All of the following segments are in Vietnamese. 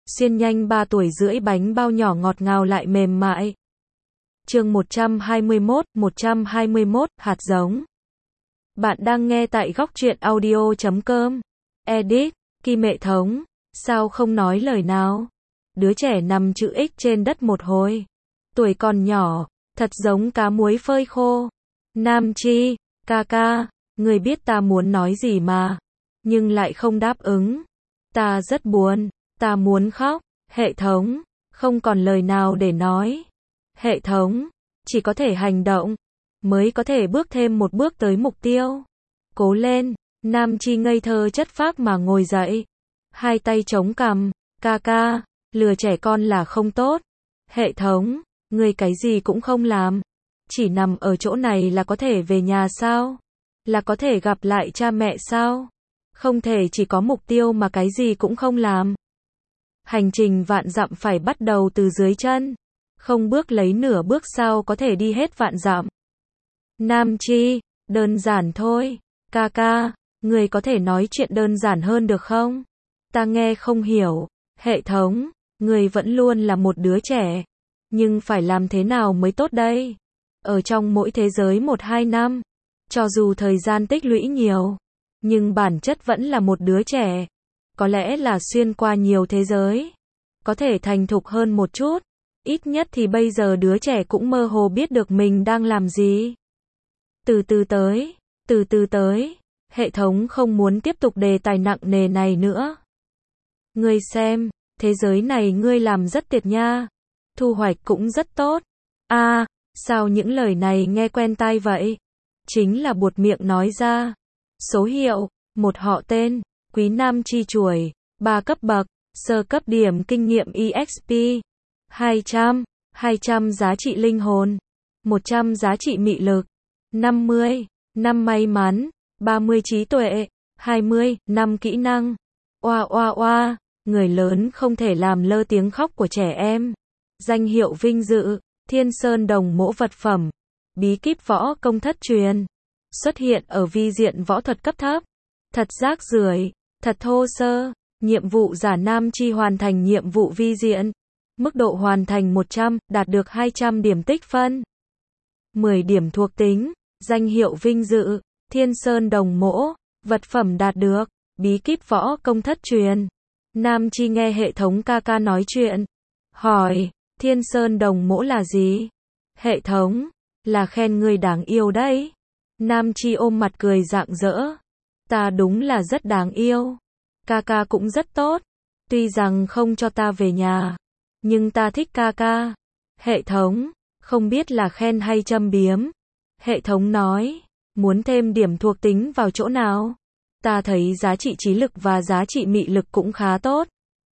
xiên nhanh 3 tuổi rưỡi bánh bao nhỏ ngọt ngào lại mềm mại. Chương 121, hạt giống. Bạn đang nghe tại góc truyện audio.com. Edit, Kim Hệ Thống, sao không nói lời nào? Đứa trẻ nằm chữ X trên đất một hồi. Tuổi còn nhỏ, thật giống cá muối phơi khô. Nam Chi, ca ca, người biết ta muốn nói gì mà, nhưng lại không đáp ứng. Ta rất buồn, ta muốn khóc. Hệ thống, không còn lời nào để nói. Hệ thống, chỉ có thể hành động, mới có thể bước thêm một bước tới mục tiêu. Cố lên, Nam Chi ngây thơ chất phác mà ngồi dậy. Hai tay chống cằm, ca ca, lừa trẻ con là không tốt. Hệ thống, người cái gì cũng không làm. Chỉ nằm ở chỗ này là có thể về nhà sao? Là có thể gặp lại cha mẹ sao? Không thể chỉ có mục tiêu mà cái gì cũng không làm. Hành trình vạn dặm phải bắt đầu từ dưới chân. Không bước lấy nửa bước sao có thể đi hết vạn dặm. Nam Chi, đơn giản thôi. Ca ca, người có thể nói chuyện đơn giản hơn được không? Ta nghe không hiểu. Hệ thống, người vẫn luôn là một đứa trẻ. Nhưng phải làm thế nào mới tốt đây? Ở trong mỗi thế giới 1-2 năm, cho dù thời gian tích lũy nhiều, nhưng bản chất vẫn là một đứa trẻ. Có lẽ là xuyên qua nhiều thế giới, có thể thành thục hơn một chút. Ít nhất thì bây giờ đứa trẻ cũng mơ hồ biết được mình đang làm gì. Từ từ tới, hệ thống không muốn tiếp tục đề tài nặng nề này nữa. Ngươi xem, thế giới này ngươi làm rất tuyệt nha. Thu hoạch cũng rất tốt. Sao những lời này nghe quen tai vậy? Chính là buột miệng nói ra. Số hiệu, một họ tên, Quý Nam Chi chuỗi, 3 cấp bậc, sơ cấp điểm kinh nghiệm EXP, 200 giá trị linh hồn, 100 giá trị mị lực, 50, 5 may mắn, 30 trí tuệ, 20, 5 kỹ năng. Oa, người lớn không thể làm lơ tiếng khóc của trẻ em. Danh hiệu vinh dự, Thiên Sơn Đồng Mỗ vật phẩm, bí kíp võ công thất truyền. Xuất hiện ở vi diện võ thuật cấp thấp. Thật rác rưởi, thật thô sơ. Nhiệm vụ giả Nam Chi hoàn thành nhiệm vụ vi diện. Mức độ hoàn thành 100, đạt được 200 điểm tích phân. 10 điểm thuộc tính, danh hiệu vinh dự, Thiên Sơn Đồng Mỗ, vật phẩm đạt được, bí kíp võ công thất truyền. Nam Chi nghe hệ thống ca ca nói chuyện. Hỏi, Thiên Sơn Đồng Mỗ là gì? Hệ thống, là khen người đáng yêu đấy. Nam Chi ôm mặt cười rạng rỡ. Ta đúng là rất đáng yêu. Ca ca cũng rất tốt. Tuy rằng không cho ta về nhà, nhưng ta thích ca ca. Hệ thống, không biết là khen hay châm biếm. Hệ thống nói, muốn thêm điểm thuộc tính vào chỗ nào? Ta thấy giá trị trí lực và giá trị mị lực cũng khá tốt.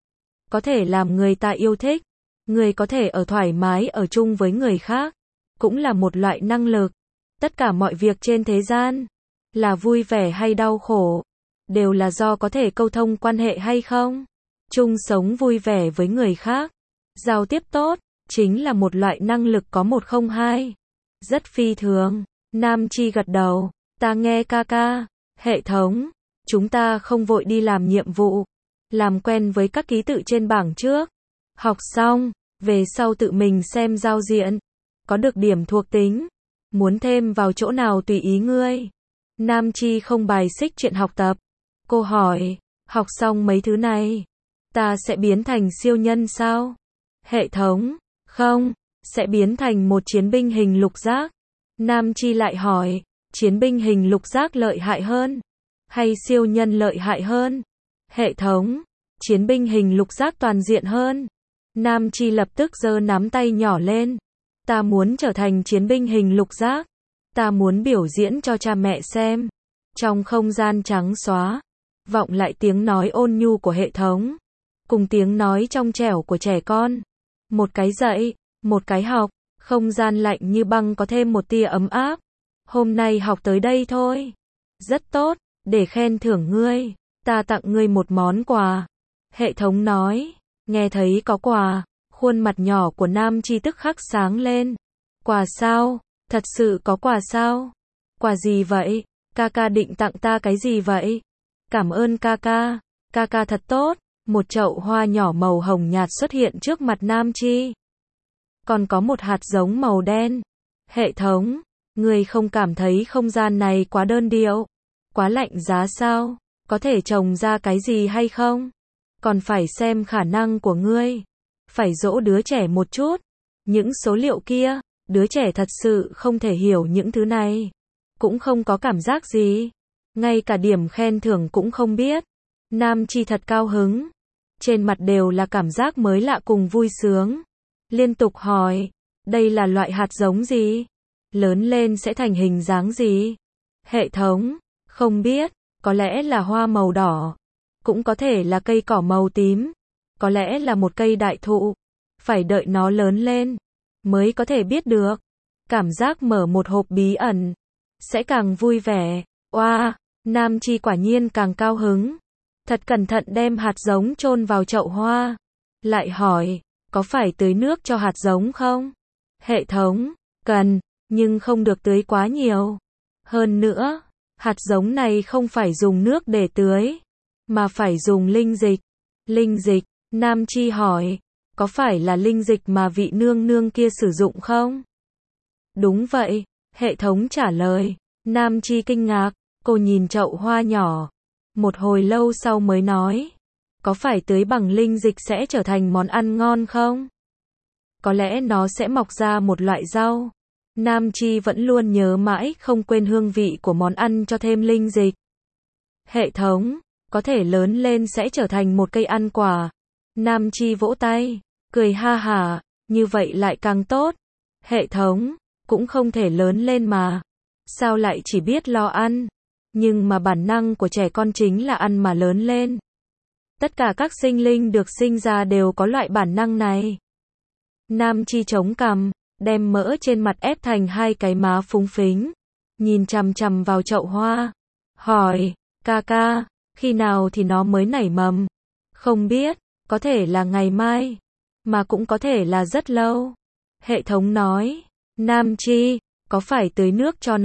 Có thể làm người ta yêu thích. Người có thể ở thoải mái ở chung với người khác. Cũng là một loại năng lực. Tất cả mọi việc trên thế gian, là vui vẻ hay đau khổ, đều là do có thể câu thông quan hệ hay không. Chung sống vui vẻ với người khác, giao tiếp tốt, chính là một loại năng lực có 102. Rất phi thường. Nam Chi gật đầu. Ta nghe ca ca. Hệ thống, chúng ta không vội đi làm nhiệm vụ. Làm quen với các ký tự trên bảng trước. Học xong, về sau tự mình xem giao diện. Có được điểm thuộc tính. Muốn thêm vào chỗ nào tùy ý ngươi. Nam Chi không bài xích chuyện học tập. Cô hỏi, học xong mấy thứ này, ta sẽ biến thành siêu nhân sao? Hệ thống, không, sẽ biến thành một chiến binh hình lục giác. Nam Chi lại hỏi, chiến binh hình lục giác lợi hại hơn, hay siêu nhân lợi hại hơn? Hệ thống, chiến binh hình lục giác toàn diện hơn. Nam Chi lập tức giơ nắm tay nhỏ lên. Ta muốn trở thành chiến binh hình lục giác. Ta muốn biểu diễn cho cha mẹ xem. Trong không gian trắng xóa, vọng lại tiếng nói ôn nhu của hệ thống, cùng tiếng nói trong trẻo của trẻ con. Một cái dạy, một cái học, không gian lạnh như băng có thêm một tia ấm áp. Hôm nay học tới đây thôi. Rất tốt, để khen thưởng ngươi, ta tặng ngươi một món quà. Hệ thống nói, nghe thấy có quà, khuôn mặt nhỏ của Nam Chi tức khắc sáng lên. Quà sao? Thật sự có quà sao? Quà gì vậy? Ca ca định tặng ta cái gì vậy? Cảm ơn ca ca thật tốt. Một chậu hoa nhỏ màu hồng nhạt xuất hiện trước mặt Nam Chi. Còn có một hạt giống màu đen. Hệ thống, ngươi không cảm thấy không gian này quá đơn điệu, quá lạnh giá sao? Có thể trồng ra cái gì hay không? Còn phải xem khả năng của ngươi. Phải dỗ đứa trẻ một chút. Những số liệu kia, đứa trẻ thật sự không thể hiểu những thứ này. Cũng không có cảm giác gì. Ngay cả điểm khen thưởng cũng không biết. Nam Chi thật cao hứng. Trên mặt đều là cảm giác mới lạ cùng vui sướng. Liên tục hỏi, đây là loại hạt giống gì? Lớn lên sẽ thành hình dáng gì? Hệ thống, không biết, có lẽ là hoa màu đỏ. Cũng có thể là cây cỏ màu tím. Có lẽ là một cây đại thụ. Phải đợi nó lớn lên, mới có thể biết được. Cảm giác mở một hộp bí ẩn, sẽ càng vui vẻ. Oa, Nam Chi quả nhiên càng cao hứng. Thật cẩn thận đem hạt giống chôn vào chậu hoa. Lại hỏi, có phải tưới nước cho hạt giống không? Hệ thống, cần, nhưng không được tưới quá nhiều. Hơn nữa, hạt giống này không phải dùng nước để tưới, mà phải dùng linh dịch. Linh dịch, Nam Chi hỏi, có phải là linh dịch mà vị nương nương kia sử dụng không? Đúng vậy, hệ thống trả lời. Nam Chi kinh ngạc, cô nhìn chậu hoa nhỏ. Một hồi lâu sau mới nói, có phải tưới bằng linh dịch sẽ trở thành món ăn ngon không? Có lẽ nó sẽ mọc ra một loại rau. Nam Chi vẫn luôn nhớ mãi không quên hương vị của món ăn cho thêm linh dịch. Hệ thống, có thể lớn lên sẽ trở thành một cây ăn quả. Nam Chi vỗ tay, cười ha hả, như vậy lại càng tốt. Hệ thống, cũng không thể lớn lên mà. Sao lại chỉ biết lo ăn? Nhưng mà bản năng của trẻ con chính là ăn mà lớn lên. Tất cả các sinh linh được sinh ra đều có loại bản năng này. Nam Chi chống cằm, đem mỡ trên mặt ép thành hai cái má phúng phính. Nhìn chằm chằm vào chậu hoa. Hỏi, ca ca, khi nào thì nó mới nảy mầm? Không biết, có thể là ngày mai. Mà cũng có thể là rất lâu. Hệ thống nói, Nam Chi, có phải tưới nước cho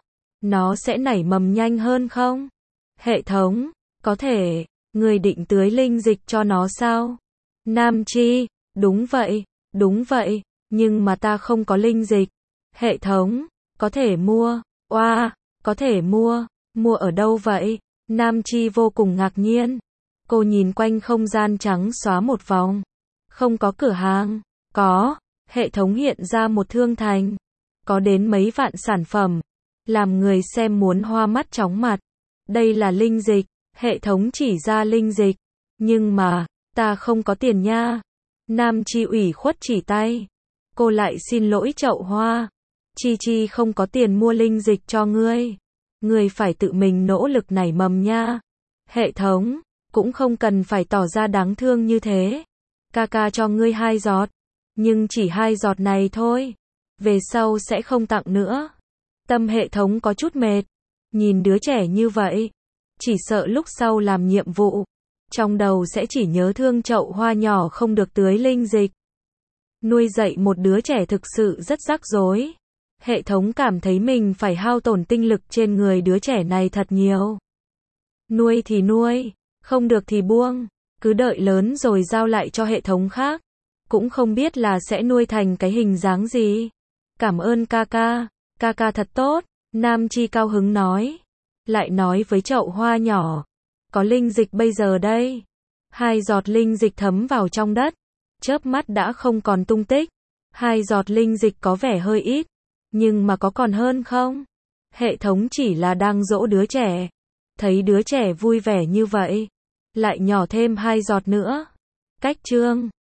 nó sẽ nảy mầm nhanh hơn không? Hệ thống, có thể, người định tưới linh dịch cho nó sao? Nam Chi, đúng vậy, nhưng mà ta không có linh dịch. Hệ thống, có thể mua, có thể mua ở đâu vậy? Nam Chi vô cùng ngạc nhiên. Cô nhìn quanh không gian trắng xóa một vòng. Không có cửa hàng, có, hệ thống hiện ra một thương thành. Có đến mấy vạn sản phẩm. Làm người xem muốn hoa mắt chóng mặt. Đây là linh dịch, hệ thống chỉ ra linh dịch. Nhưng mà, ta không có tiền nha. Nam Chi ủy khuất chỉ tay. Cô lại xin lỗi chậu hoa. Chi không có tiền mua linh dịch cho ngươi. Ngươi phải tự mình nỗ lực nảy mầm nha. Hệ thống, cũng không cần phải tỏ ra đáng thương như thế. Ca cho ngươi 2 giọt. Nhưng chỉ 2 giọt này thôi. Về sau sẽ không tặng nữa. Tâm hệ thống có chút mệt. Nhìn đứa trẻ như vậy. Chỉ sợ lúc sau làm nhiệm vụ. Trong đầu sẽ chỉ nhớ thương chậu hoa nhỏ không được tưới linh dịch. Nuôi dạy một đứa trẻ thực sự rất rắc rối. Hệ thống cảm thấy mình phải hao tổn tinh lực trên người đứa trẻ này thật nhiều. Nuôi thì nuôi, không được thì buông. Cứ đợi lớn rồi giao lại cho hệ thống khác. Cũng không biết là sẽ nuôi thành cái hình dáng gì. Cảm ơn ca ca thật tốt. Nam Chi cao hứng nói. Lại nói với chậu hoa nhỏ. Có linh dịch bây giờ đây. 2 giọt linh dịch thấm vào trong đất. Chớp mắt đã không còn tung tích. 2 giọt linh dịch có vẻ hơi ít. Nhưng mà có còn hơn không? Hệ thống chỉ là đang dỗ đứa trẻ. Thấy đứa trẻ vui vẻ như vậy. Lại nhỏ thêm 2 giọt nữa. Cách chương